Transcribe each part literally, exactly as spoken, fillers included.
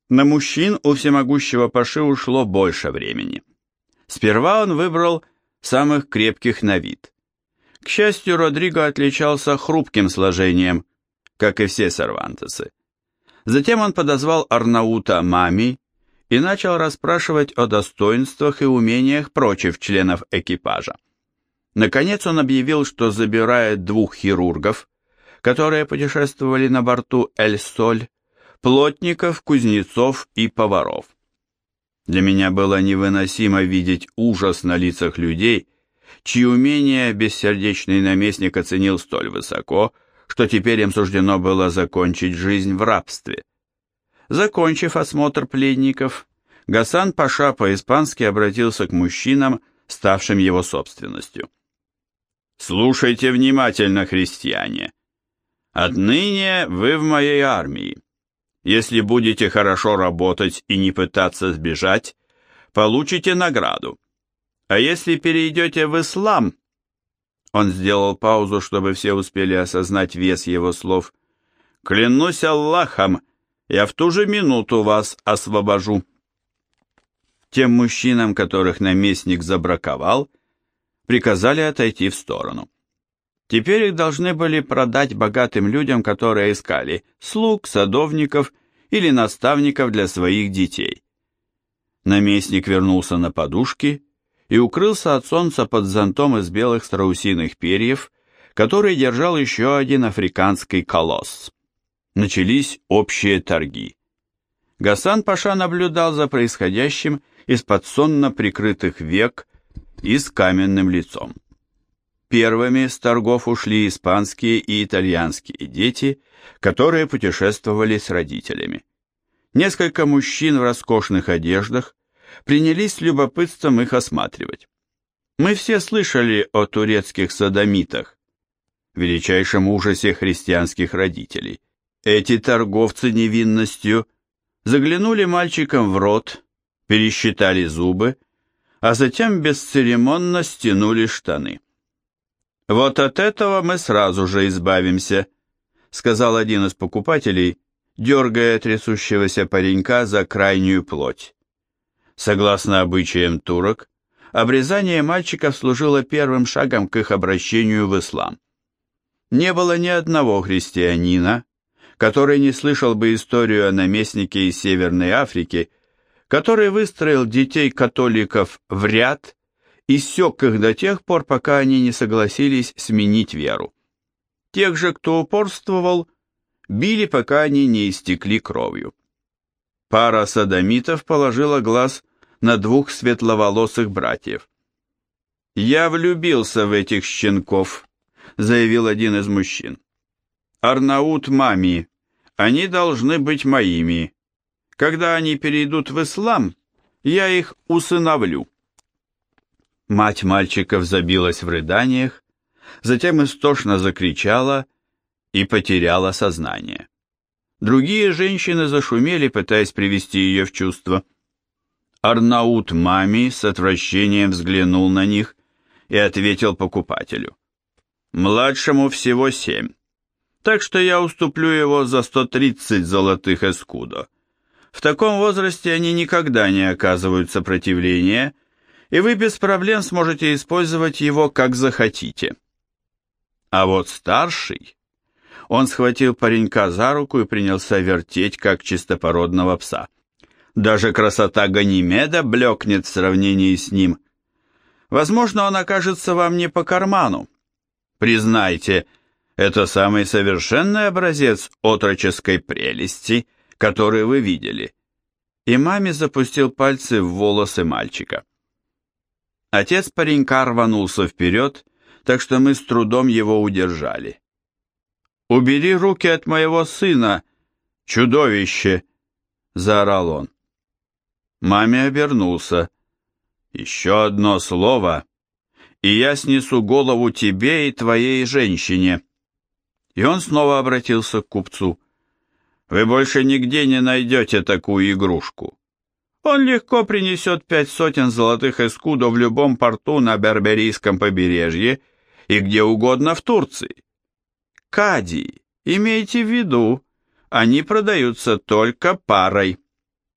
На мужчин у всемогущего паши ушло больше времени. Сперва он выбрал самых крепких на вид. К счастью, Родриго отличался хрупким сложением, как и все сервантесы. Затем он подозвал Арнаута Мами и начал расспрашивать о достоинствах и умениях прочих членов экипажа. Наконец он объявил, что забирает двух хирургов, которые путешествовали на борту Эль-Соль, плотников, кузнецов и поваров. Для меня было невыносимо видеть ужас на лицах людей, чьи умения бессердечный наместник оценил столь высоко, что теперь им суждено было закончить жизнь в рабстве. Закончив осмотр пленников, Гасан Паша по-испански обратился к мужчинам, ставшим его собственностью. «Слушайте внимательно, христиане. Отныне вы в моей армии. Если будете хорошо работать и не пытаться сбежать, получите награду. А если перейдете в ислам...» Он сделал паузу, чтобы все успели осознать вес его слов. «Клянусь Аллахом, я в ту же минуту вас освобожу». Тем мужчинам, которых наместник забраковал, приказали отойти в сторону. Теперь их должны были продать богатым людям, которые искали слуг, садовников или наставников для своих детей. Наместник вернулся на подушки и укрылся от солнца под зонтом из белых страусиных перьев, который держал еще один африканский колосс. Начались общие торги. Гасан Паша наблюдал за происходящим из-под сонно прикрытых век и с каменным лицом. Первыми с торгов ушли испанские и итальянские дети, которые путешествовали с родителями. Несколько мужчин в роскошных одеждах принялись с любопытством их осматривать. Мы все слышали о турецких содомитах, величайшем ужасе христианских родителей. Эти торговцы невинностью заглянули мальчикам в рот, пересчитали зубы, а затем бесцеремонно стянули штаны. «Вот от этого мы сразу же избавимся», — сказал один из покупателей, дергая трясущегося паренька за крайнюю плоть. Согласно обычаям турок, обрезание мальчиков служило первым шагом к их обращению в ислам. Не было ни одного христианина, который не слышал бы историю о наместнике из Северной Африки, который выстроил детей-католиков в ряд и сёк их до тех пор, пока они не согласились сменить веру. Тех же, кто упорствовал, били, пока они не истекли кровью. Пара содомитов положила глаз на двух светловолосых братьев. «Я влюбился в этих щенков», — заявил один из мужчин. «Арнаут Мами, они должны быть моими. Когда они перейдут в ислам, я их усыновлю». Мать мальчиков забилась в рыданиях, затем истошно закричала и потеряла сознание. Другие женщины зашумели, пытаясь привести ее в чувство. Арнаут Мами с отвращением взглянул на них и ответил покупателю. «Младшему всего семь, так что я уступлю его за сто тридцать золотых эскудо. В таком возрасте они никогда не оказывают сопротивления, и вы без проблем сможете использовать его как захотите. А вот старший...» Он схватил паренька за руку и принялся вертеть, как чистопородного пса. Даже красота Ганимеда блекнет в сравнении с ним. Возможно, он окажется вам не по карману. Признайте, это самый совершенный образец отроческой прелести, который вы видели. И Мами запустил пальцы в волосы мальчика. Отец паренька рванулся вперед, так что мы с трудом его удержали. «Убери руки от моего сына, чудовище!» — заорал он. Маме обернулся. «Еще одно слово, и я снесу голову тебе и твоей женщине». И он снова обратился к купцу. «Вы больше нигде не найдете такую игрушку. Он легко принесет пять сотен золотых эскудо в любом порту на Берберийском побережье и где угодно в Турции. Кади, имейте в виду, они продаются только парой».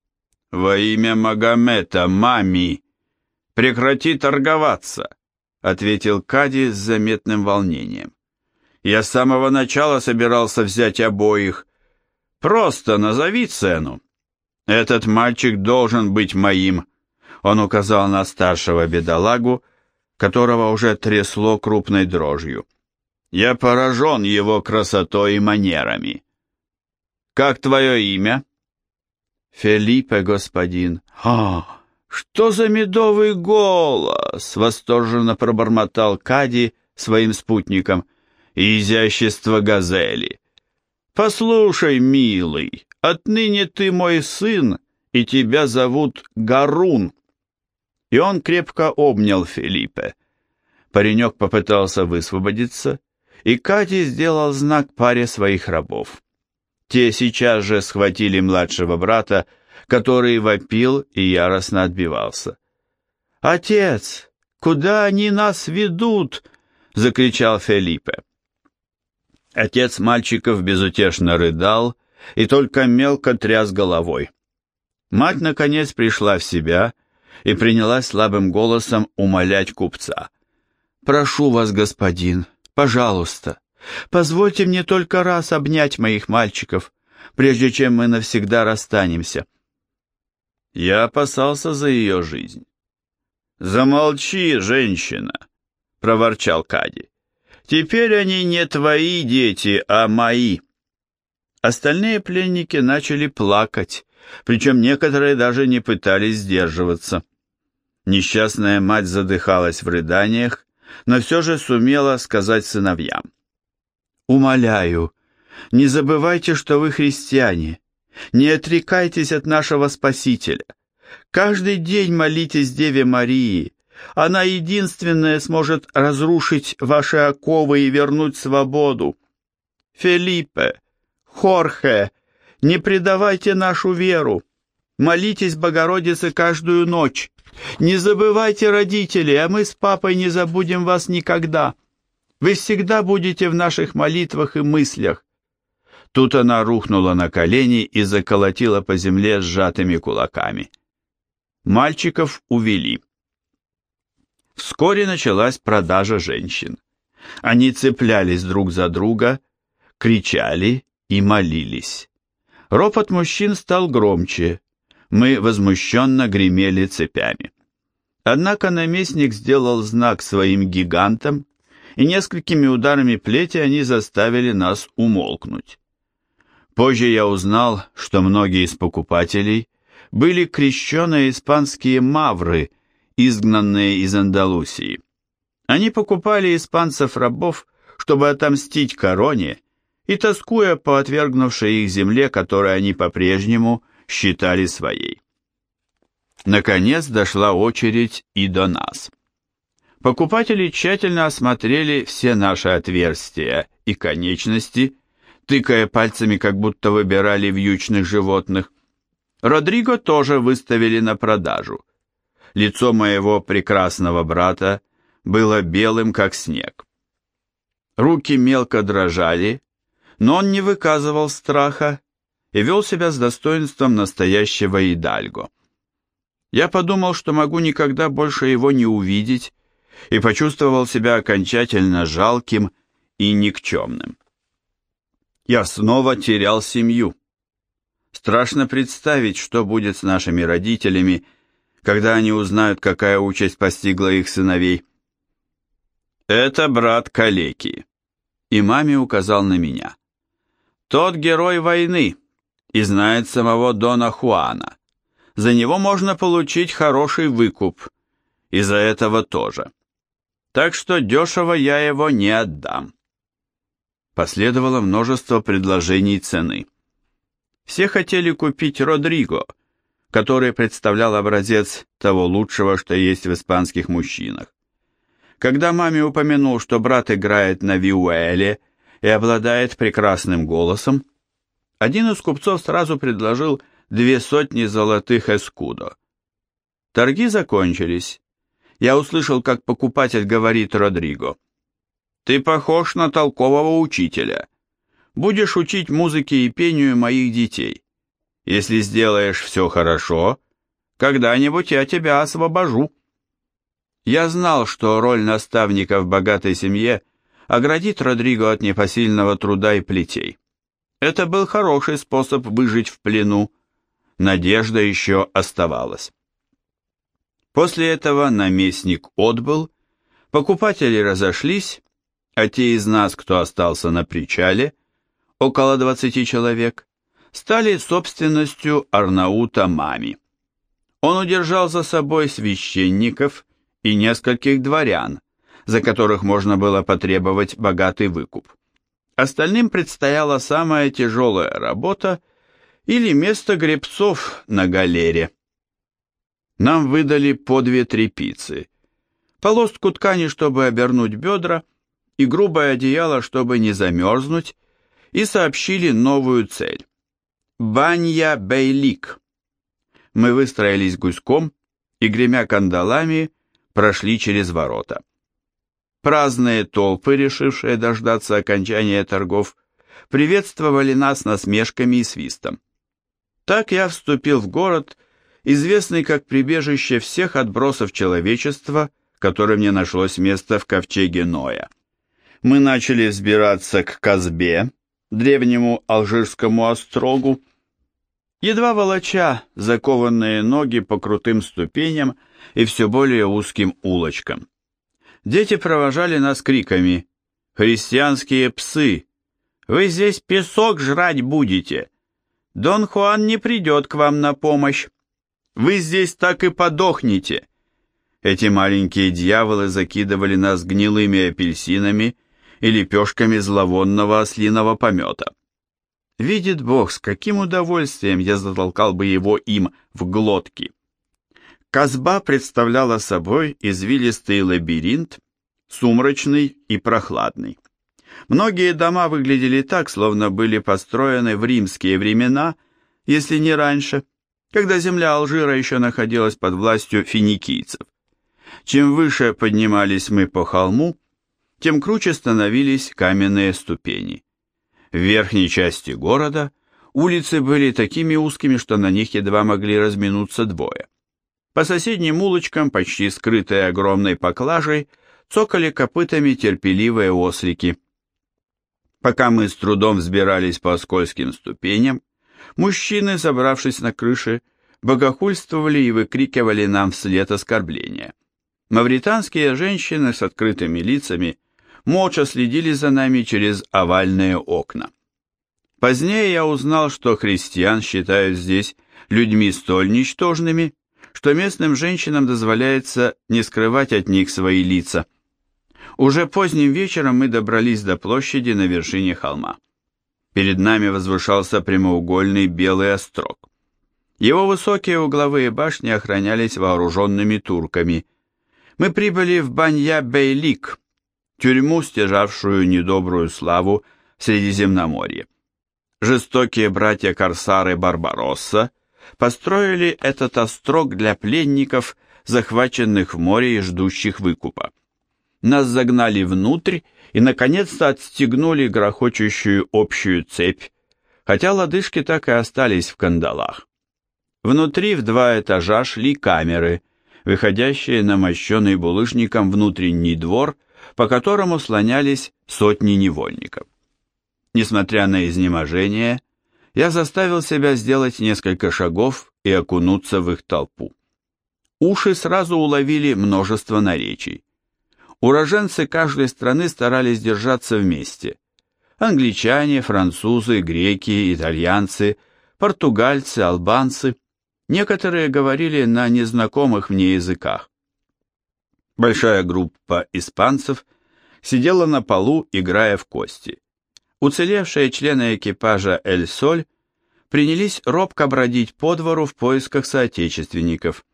«Во имя Магомета, мами, прекрати торговаться», — ответил Кади с заметным волнением. «Я с самого начала собирался взять обоих. Просто назови цену. Этот мальчик должен быть моим», — он указал на старшего бедолагу, которого уже трясло крупной дрожью. «Я поражен его красотой и манерами. Как твое имя?» «Фелипе, господин». «А, что за медовый голос!» — восторженно пробормотал Кади своим спутникам. «И изящество газели. Послушай, милый, отныне ты мой сын, и тебя зовут Гарун». И он крепко обнял Фелипе. Паренек попытался высвободиться, и Кади сделал знак паре своих рабов. Те сейчас же схватили младшего брата, который вопил и яростно отбивался. «Отец, куда они нас ведут?» — закричал Фелипе. Отец мальчиков безутешно рыдал и только мелко тряс головой. Мать, наконец, пришла в себя и принялась слабым голосом умолять купца. «Прошу вас, господин, пожалуйста, позвольте мне только раз обнять моих мальчиков, прежде чем мы навсегда расстанемся». Я опасался за ее жизнь. «Замолчи, женщина!» — проворчал Кади. «Теперь они не твои дети, а мои». Остальные пленники начали плакать, причем некоторые даже не пытались сдерживаться. Несчастная мать задыхалась в рыданиях, но все же сумела сказать сыновьям: «Умоляю, не забывайте, что вы христиане, не отрекайтесь от нашего Спасителя. Каждый день молитесь Деве Марии, она единственная сможет разрушить ваши оковы и вернуть свободу. Фелипе, Хорхе, не предавайте нашу веру, молитесь Богородице каждую ночь. Не забывайте родителей, а мы с папой не забудем вас никогда. Вы всегда будете в наших молитвах и мыслях». Тут она рухнула на колени и заколотила по земле сжатыми кулаками. Мальчиков увели. Вскоре началась продажа женщин. Они цеплялись друг за друга, кричали и молились. Ропот мужчин стал громче. Мы возмущенно гремели цепями. Однако наместник сделал знак своим гигантам, и несколькими ударами плети они заставили нас умолкнуть. Позже я узнал, что многие из покупателей были крещеные испанские мавры, изгнанные из Андалусии. Они покупали испанцев-рабов, чтобы отомстить короне, и тоскуя по отвергнувшей их земле, которую они по-прежнему считали своей. Наконец дошла очередь и до нас. Покупатели тщательно осмотрели все наши отверстия и конечности, тыкая пальцами, как будто выбирали вьючных животных. Родриго тоже выставили на продажу. Лицо моего прекрасного брата было белым, как снег. Руки мелко дрожали, но он не выказывал страха и вел себя с достоинством настоящего идальго. Я подумал, что могу никогда больше его не увидеть, и почувствовал себя окончательно жалким и никчемным. Я снова терял семью. Страшно представить, что будет с нашими родителями, когда они узнают, какая участь постигла их сыновей. «Это брат калеки», и маме указал на меня. «Тот герой войны и знает самого Дона Хуана. За него можно получить хороший выкуп, и за этого тоже. Так что дешево я его не отдам». Последовало множество предложений цены. Все хотели купить Родриго, который представлял образец того лучшего, что есть в испанских мужчинах. Когда маме упомянул, что брат играет на виуэле и обладает прекрасным голосом, один из купцов сразу предложил две сотни золотых эскудо. Торги закончились. Я услышал, как покупатель говорит Родриго: «Ты похож на толкового учителя. Будешь учить музыке и пению моих детей. Если сделаешь все хорошо, Когда-нибудь я тебя освобожу». Я знал, что роль наставника в богатой семье оградит Родриго от непосильного труда и плетей. Это был хороший способ выжить в плену. Надежда еще оставалась. После этого наместник отбыл, покупатели разошлись, а те из нас, кто остался на причале, около двадцати человек, стали собственностью Арнаута Мами. Он удержал за собой священников и нескольких дворян, за которых можно было потребовать богатый выкуп. Остальным предстояла самая тяжелая работа или место гребцов на галере. Нам выдали по две тряпицы, полоску ткани, чтобы обернуть бедра, и грубое одеяло, чтобы не замерзнуть, и сообщили новую цель. Банья-Бейлик. Мы выстроились гуськом и, гремя кандалами, прошли через ворота. Праздные толпы, решившие дождаться окончания торгов, приветствовали нас насмешками и свистом. Так я вступил в город, известный как прибежище всех отбросов человечества, которым не нашлось места в ковчеге Ноя. Мы начали взбираться к Казбе, древнему алжирскому острогу, едва волоча закованные ноги по крутым ступеням и все более узким улочкам. Дети провожали нас криками: «Христианские псы! Вы здесь песок жрать будете! Дон Хуан не придет к вам на помощь! Вы здесь так и подохнете!» Эти маленькие дьяволы закидывали нас гнилыми апельсинами и лепешками зловонного ослиного помета. Видит Бог, с каким удовольствием я затолкал бы его им в глотки. Казба представляла собой извилистый лабиринт, сумрачный и прохладный. Многие дома выглядели так, словно были построены в римские времена, если не раньше, когда земля Алжира еще находилась под властью финикийцев. Чем выше поднимались мы по холму, тем круче становились каменные ступени. В верхней части города улицы были такими узкими, что на них едва могли разминуться двое. По соседним улочкам, почти скрытые огромной поклажей, цокали копытами терпеливые ослики. Пока мы с трудом взбирались по скользким ступеням, мужчины, собравшись на крыше, богохульствовали и выкрикивали нам вслед оскорбления. Мавританские женщины с открытыми лицами молча следили за нами через овальные окна. Позднее я узнал, что христиан считают здесь людьми столь ничтожными, что местным женщинам дозволяется не скрывать от них свои лица. Уже поздним вечером мы добрались до площади на вершине холма. Перед нами возвышался прямоугольный белый острог. Его высокие угловые башни охранялись вооруженными турками. Мы прибыли в Банья-Бейлик, тюрьму, стяжавшую недобрую славу в Средиземноморье. Жестокие братья-корсары Барбаросса построили этот острог для пленников, захваченных в море и ждущих выкупа. Нас загнали внутрь и, наконец-то, отстегнули грохочущую общую цепь, хотя лодыжки так и остались в кандалах. Внутри в два этажа шли камеры, выходящие на мощенный булыжником внутренний двор, по которому слонялись сотни невольников. Несмотря на изнеможение, я заставил себя сделать несколько шагов и окунуться в их толпу. Уши сразу уловили множество наречий. Уроженцы каждой страны старались держаться вместе. Англичане, французы, греки, итальянцы, португальцы, албанцы. Некоторые говорили на незнакомых мне языках. Большая группа испанцев сидела на полу, играя в кости. Уцелевшие члены экипажа «Эль Соль» принялись робко бродить по двору в поисках соотечественников.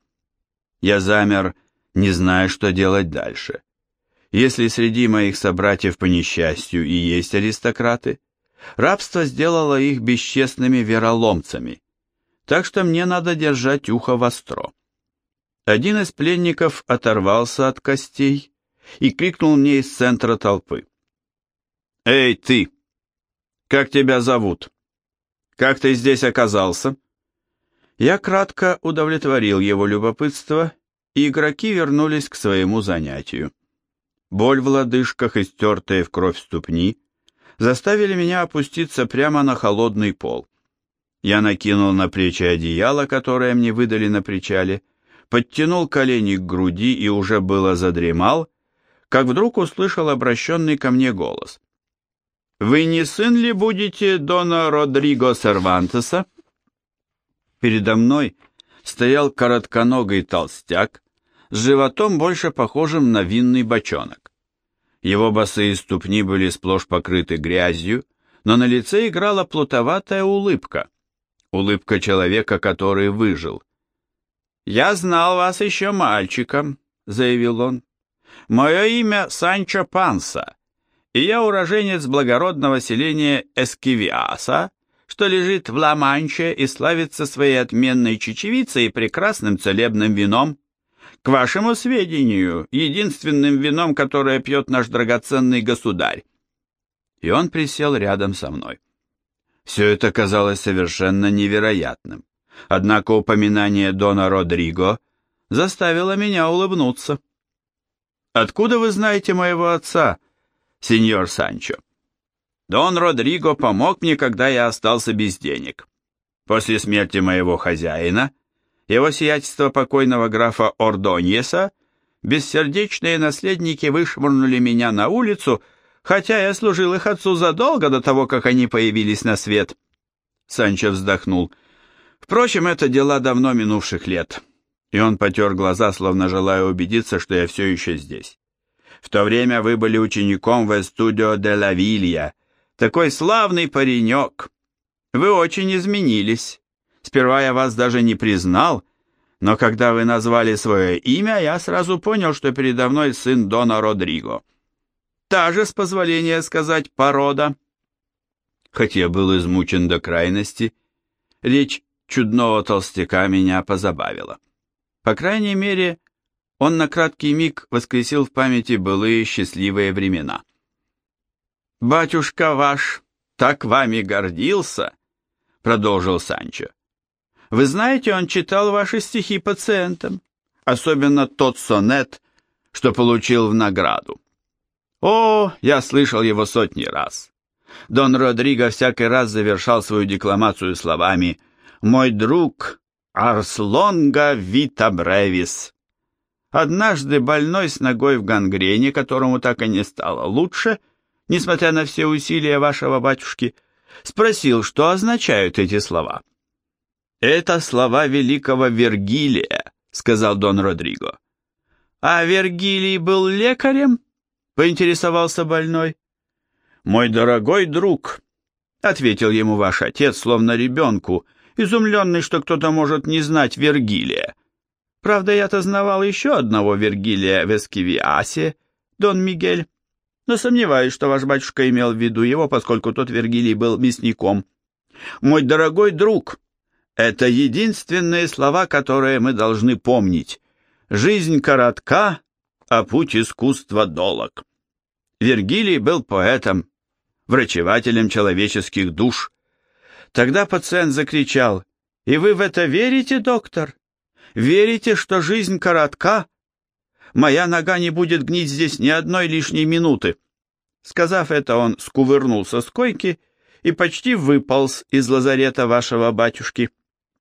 Я замер, не зная, что делать дальше. Если среди моих собратьев по несчастью и есть аристократы, рабство сделало их бесчестными вероломцами, так что мне надо держать ухо востро. Один из пленников оторвался от костей и крикнул мне из центра толпы: «Эй, ты! Как тебя зовут? Как ты здесь оказался?» Я кратко удовлетворил его любопытство, и игроки вернулись к своему занятию. Боль в лодыжках и стертые в кровь ступни заставили меня опуститься прямо на холодный пол. Я накинул на плечи одеяло, которое мне выдали на причале, подтянул колени к груди и уже было задремал, как вдруг услышал обращенный ко мне голос. «Вы не сын ли будете Дона Родриго Сервантеса?» Передо мной стоял коротконогий толстяк с животом, больше похожим на винный бочонок. Его босые ступни были сплошь покрыты грязью, но на лице играла плутоватая улыбка. Улыбка человека, который выжил. «Я знал вас еще мальчиком», — заявил он. «Мое имя Санчо Панса, и я уроженец благородного селения Эскивиаса, что лежит в Ла-Манче и славится своей отменной чечевицей и прекрасным целебным вином. К вашему сведению, единственным вином, которое пьет наш драгоценный государь». И он присел рядом со мной. Все это казалось совершенно невероятным, однако упоминание Дона Родриго заставило меня улыбнуться. «Откуда вы знаете моего отца, сеньор Санчо?» «Дон Родриго помог мне, когда я остался без денег. После смерти моего хозяина, его сиятельство покойного графа Ордоньеса, бессердечные наследники вышвырнули меня на улицу, хотя я служил их отцу задолго до того, как они появились на свет». Санчо вздохнул. «Впрочем, это дела давно минувших лет». И он потер глаза, словно желая убедиться, что я все еще здесь. «В то время вы были учеником в Эстудио де ла Вилья. Такой славный паренек. Вы очень изменились. Сперва я вас даже не признал, но когда вы назвали свое имя, я сразу понял, что передо мной сын Дона Родриго. Та же, с позволения сказать, порода». Хоть я был измучен до крайности, речь чудного толстяка меня позабавила. По крайней мере, он на краткий миг воскресил в памяти былые счастливые времена. «Батюшка ваш так вами гордился», — продолжил Санчо. «Вы знаете, он читал ваши стихи пациентам, особенно тот сонет, что получил в награду. О, я слышал его сотни раз. Дон Родриго всякий раз завершал свою декламацию словами «Мой друг Арс лонга вита бревис». Однажды больной с ногой в гангрене, которому так и не стало лучше, несмотря на все усилия вашего батюшки, спросил, что означают эти слова. «Это слова великого Вергилия», — сказал Дон Родриго. «А Вергилий был лекарем?» — поинтересовался больной. «Мой дорогой друг», — ответил ему ваш отец, словно ребенку, изумленный, что кто-то может не знать Вергилия. Правда, я-то знавал еще одного Вергилия в Эскивиасе, Дон Мигель, но сомневаюсь, что ваш батюшка имел в виду его, поскольку тот Вергилий был мясником. Мой дорогой друг, это единственные слова, которые мы должны помнить. Жизнь коротка, а путь искусства долог. Вергилий был поэтом, врачевателем человеческих душ. Тогда пациент закричал: «И вы в это верите, доктор? Верите, что жизнь коротка? Моя нога не будет гнить здесь ни одной лишней минуты». Сказав это, он скувырнулся с койки и почти выполз из лазарета вашего батюшки.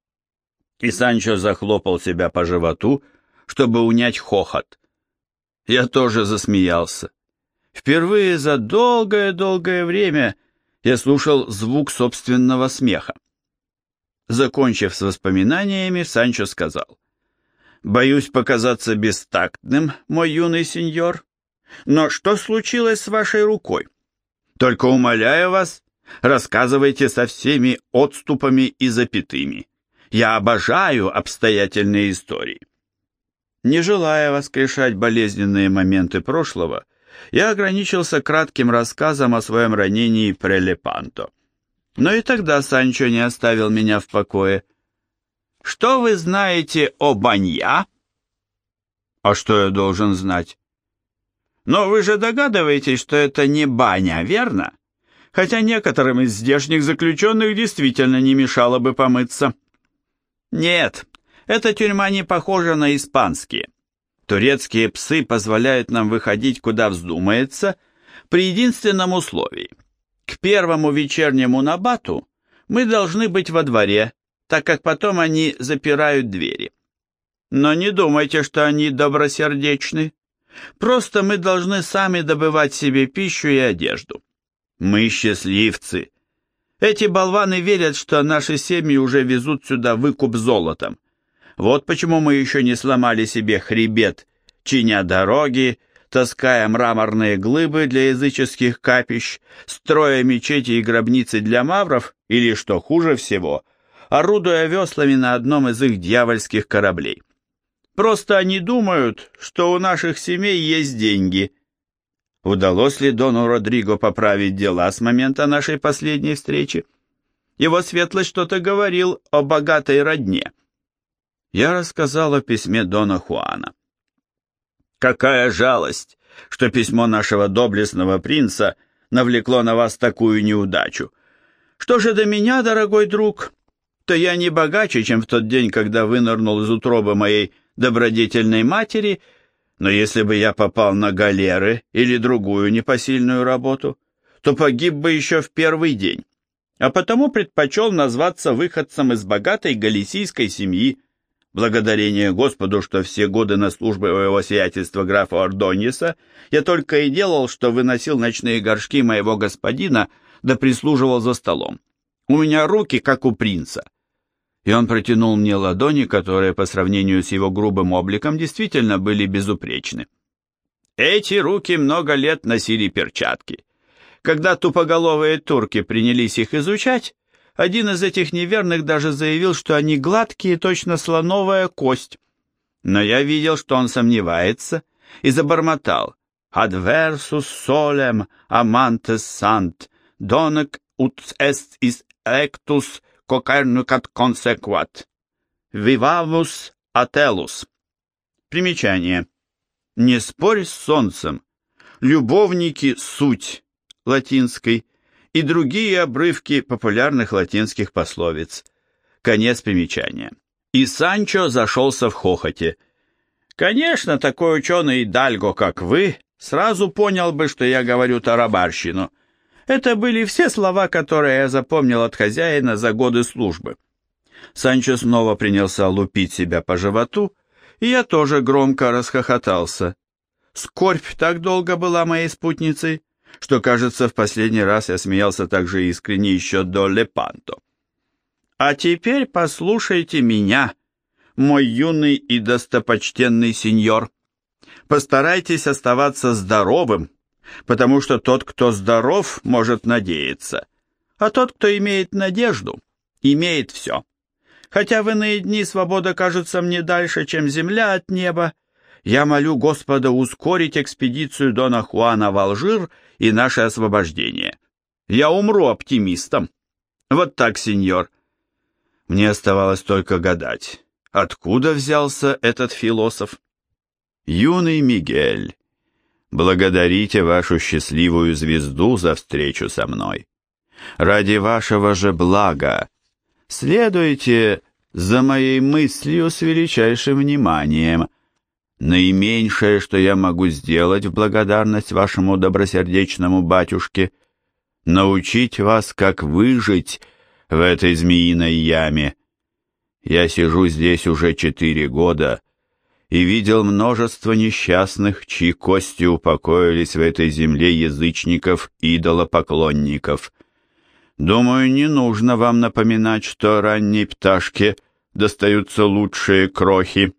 И Санчо захлопал себя по животу, чтобы унять хохот. Я тоже засмеялся. Впервые за долгое-долгое время я слушал звук собственного смеха. Закончив с воспоминаниями, Санчо сказал: «Боюсь показаться бестактным, мой юный сеньор, но что случилось с вашей рукой? Только умоляю вас, рассказывайте со всеми отступами и запятыми. Я обожаю обстоятельные истории». Не желая воскрешать болезненные моменты прошлого, я ограничился кратким рассказом о своем ранении при Лепанто. Но и тогда Санчо не оставил меня в покое. «Что вы знаете о Банья?» «А что я должен знать?» «Но вы же догадываетесь, что это не баня, верно? Хотя некоторым из здешних заключенных действительно не мешало бы помыться». Нет, эта тюрьма не похожа на испанские. Турецкие псы позволяют нам выходить куда вздумается при единственном условии. К первому вечернему набату мы должны быть во дворе, так как потом они запирают двери. Но не думайте, что они добросердечны. Просто мы должны сами добывать себе пищу и одежду. Мы счастливцы. Эти болваны верят, что наши семьи уже везут сюда выкуп золотом. Вот почему мы еще не сломали себе хребет, чиня дороги, таская мраморные глыбы для языческих капищ, строя мечети и гробницы для мавров, или, что хуже всего, орудуя веслами на одном из их дьявольских кораблей. Просто они думают, что у наших семей есть деньги. Удалось ли Дону Родриго поправить дела с момента нашей последней встречи? Его светлость что-то говорил о богатой родне. Я рассказал о письме Дона Хуана. Какая жалость, что письмо нашего доблестного принца навлекло на вас такую неудачу. Что же до меня, дорогой друг, то я не богаче, чем в тот день, когда вынырнул из утробы моей добродетельной матери, но если бы я попал на галеры или другую непосильную работу, то погиб бы еще в первый день, а потому предпочел назваться выходцем из богатой галисийской семьи, благодарение Господу, что все годы на службе у его сиятельства графа Ордоньеса я только и делал, что выносил ночные горшки моего господина, да прислуживал за столом. У меня руки, как у принца. И он протянул мне ладони, которые по сравнению с его грубым обликом действительно были безупречны. Эти руки много лет носили перчатки. Когда тупоголовые турки принялись их изучать, один из этих неверных даже заявил, что они гладкие, точно слоновая кость. Но я видел, что он сомневается, и забормотал: «Adversus solem amantes sant, donec ut est is electus cocernucat consequat. Vivamus atelus». Примечание. «Не спорь с солнцем. Любовники — суть» латинской и другие обрывки популярных латинских пословиц. Конец примечания. И Санчо зашелся в хохоте. Конечно, такой ученый Дальго, как вы, сразу понял бы, что я говорю тарабарщину. Это были все слова, которые я запомнил от хозяина за годы службы. Санчо снова принялся лупить себя по животу, и я тоже громко расхохотался. Скорбь так долго была моей спутницей, что, кажется, в последний раз я смеялся так же искренне еще до Лепанто. А теперь послушайте меня, мой юный и достопочтенный сеньор. Постарайтесь оставаться здоровым, потому что тот, кто здоров, может надеяться, а тот, кто имеет надежду, имеет все. Хотя в иные дни свобода кажется мне дальше, чем земля от неба, я молю Господа ускорить экспедицию Дона Хуана в Алжир и наше освобождение. Я умру оптимистом. Вот так, сеньор. Мне оставалось только гадать, откуда взялся этот философ. Юный Мигель, благодарите вашу счастливую звезду за встречу со мной. Ради вашего же блага следуйте за моей мыслью с величайшим вниманием. Наименьшее, что я могу сделать в благодарность вашему добросердечному батюшке, научить вас, как выжить в этой змеиной яме. Я сижу здесь уже четыре года и видел множество несчастных, чьи кости упокоились в этой земле язычников, идолопоклонников. Думаю, не нужно вам напоминать, что ранней пташке достаются лучшие крохи.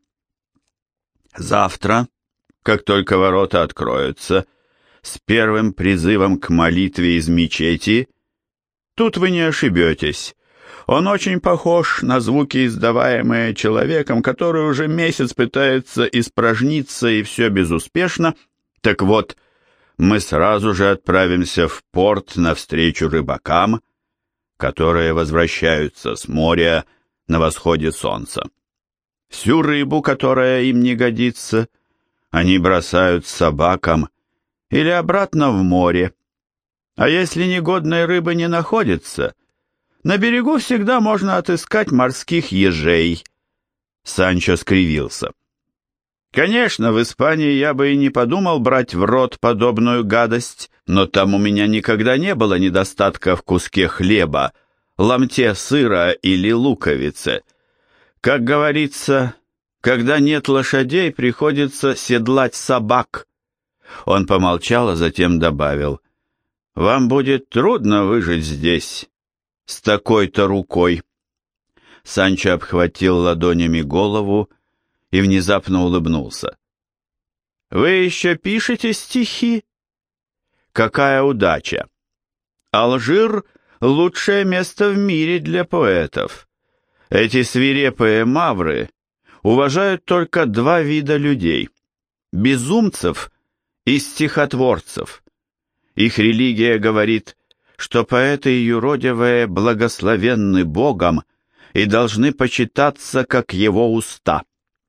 Завтра, как только ворота откроются, с первым призывом к молитве из мечети, тут вы не ошибетесь, он очень похож на звуки, издаваемые человеком, который уже месяц пытается испражниться и все безуспешно, так вот, мы сразу же отправимся в порт навстречу рыбакам, которые возвращаются с моря на восходе солнца. Всю рыбу, которая им не годится, они бросают собакам или обратно в море. А если негодной рыбы не находится, На берегу всегда можно отыскать морских ежей. Санчо скривился. Конечно, в Испании я бы и не подумал брать в рот подобную гадость, но там у меня никогда не было недостатка в куске хлеба, ломте сыра или луковице. Как говорится, когда нет лошадей, приходится седлать собак. Он помолчал, а затем добавил: «Вам будет трудно выжить здесь, с такой-то рукой». Санчо обхватил ладонями голову и внезапно улыбнулся. «Вы еще пишете стихи? Какая удача! Алжир — лучшее место в мире для поэтов. Эти свирепые мавры уважают только два вида людей — безумцев и стихотворцев. Их религия говорит, что поэты юродивые благословенны Богом и должны почитаться, как его уста».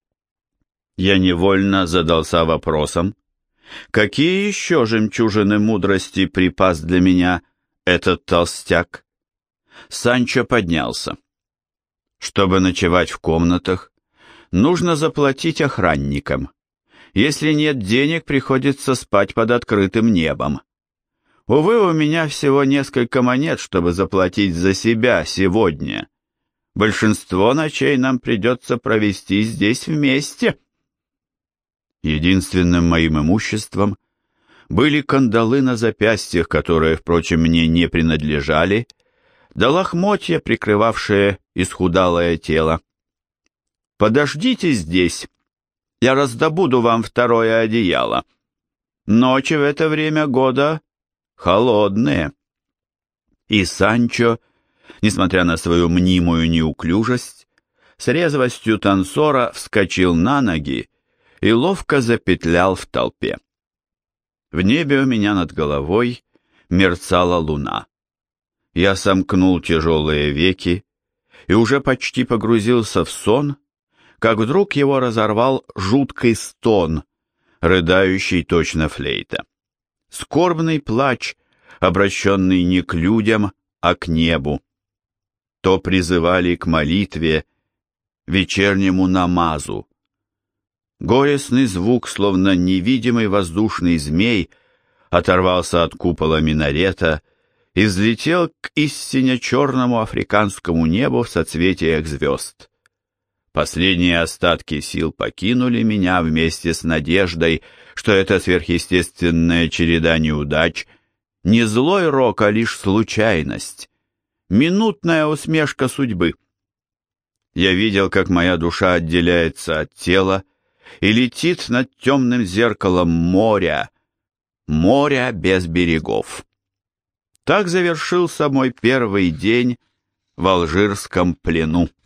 Я невольно задался вопросом, какие еще жемчужины мудрости припас для меня этот толстяк? Санчо поднялся. Чтобы ночевать в комнатах, нужно заплатить охранникам. Если нет денег, приходится спать под открытым небом. Увы, у меня всего несколько монет, чтобы заплатить за себя сегодня. Большинство ночей нам придется провести здесь вместе. Единственным моим имуществом были кандалы на запястьях, которые, впрочем, мне не принадлежали, да лохмотья, прикрывавшие исхудалое тело. «Подождите здесь, я раздобуду вам второе одеяло. Ночи в это время года холодные». И Санчо, несмотря на свою мнимую неуклюжесть, с резвостью танцора вскочил на ноги и ловко запетлял в толпе. В небе у меня над головой мерцала луна. Я сомкнул тяжелые веки и уже почти погрузился в сон, как вдруг его разорвал жуткий стон, рыдающий точно флейта. Скорбный плач, обращенный не к людям, а к небу. То призывали к молитве, вечернему намазу. Горестный звук, словно невидимый воздушный змей, оторвался от купола минарета и взлетел к истинно черному африканскому небу в соцветиях звезд. Последние остатки сил покинули меня вместе с надеждой, что эта сверхъестественная череда неудач не злой рок, а лишь случайность, минутная усмешка судьбы. Я видел, как моя душа отделяется от тела и летит над темным зеркалом моря, моря без берегов. Так завершился мой первый день в алжирском плену.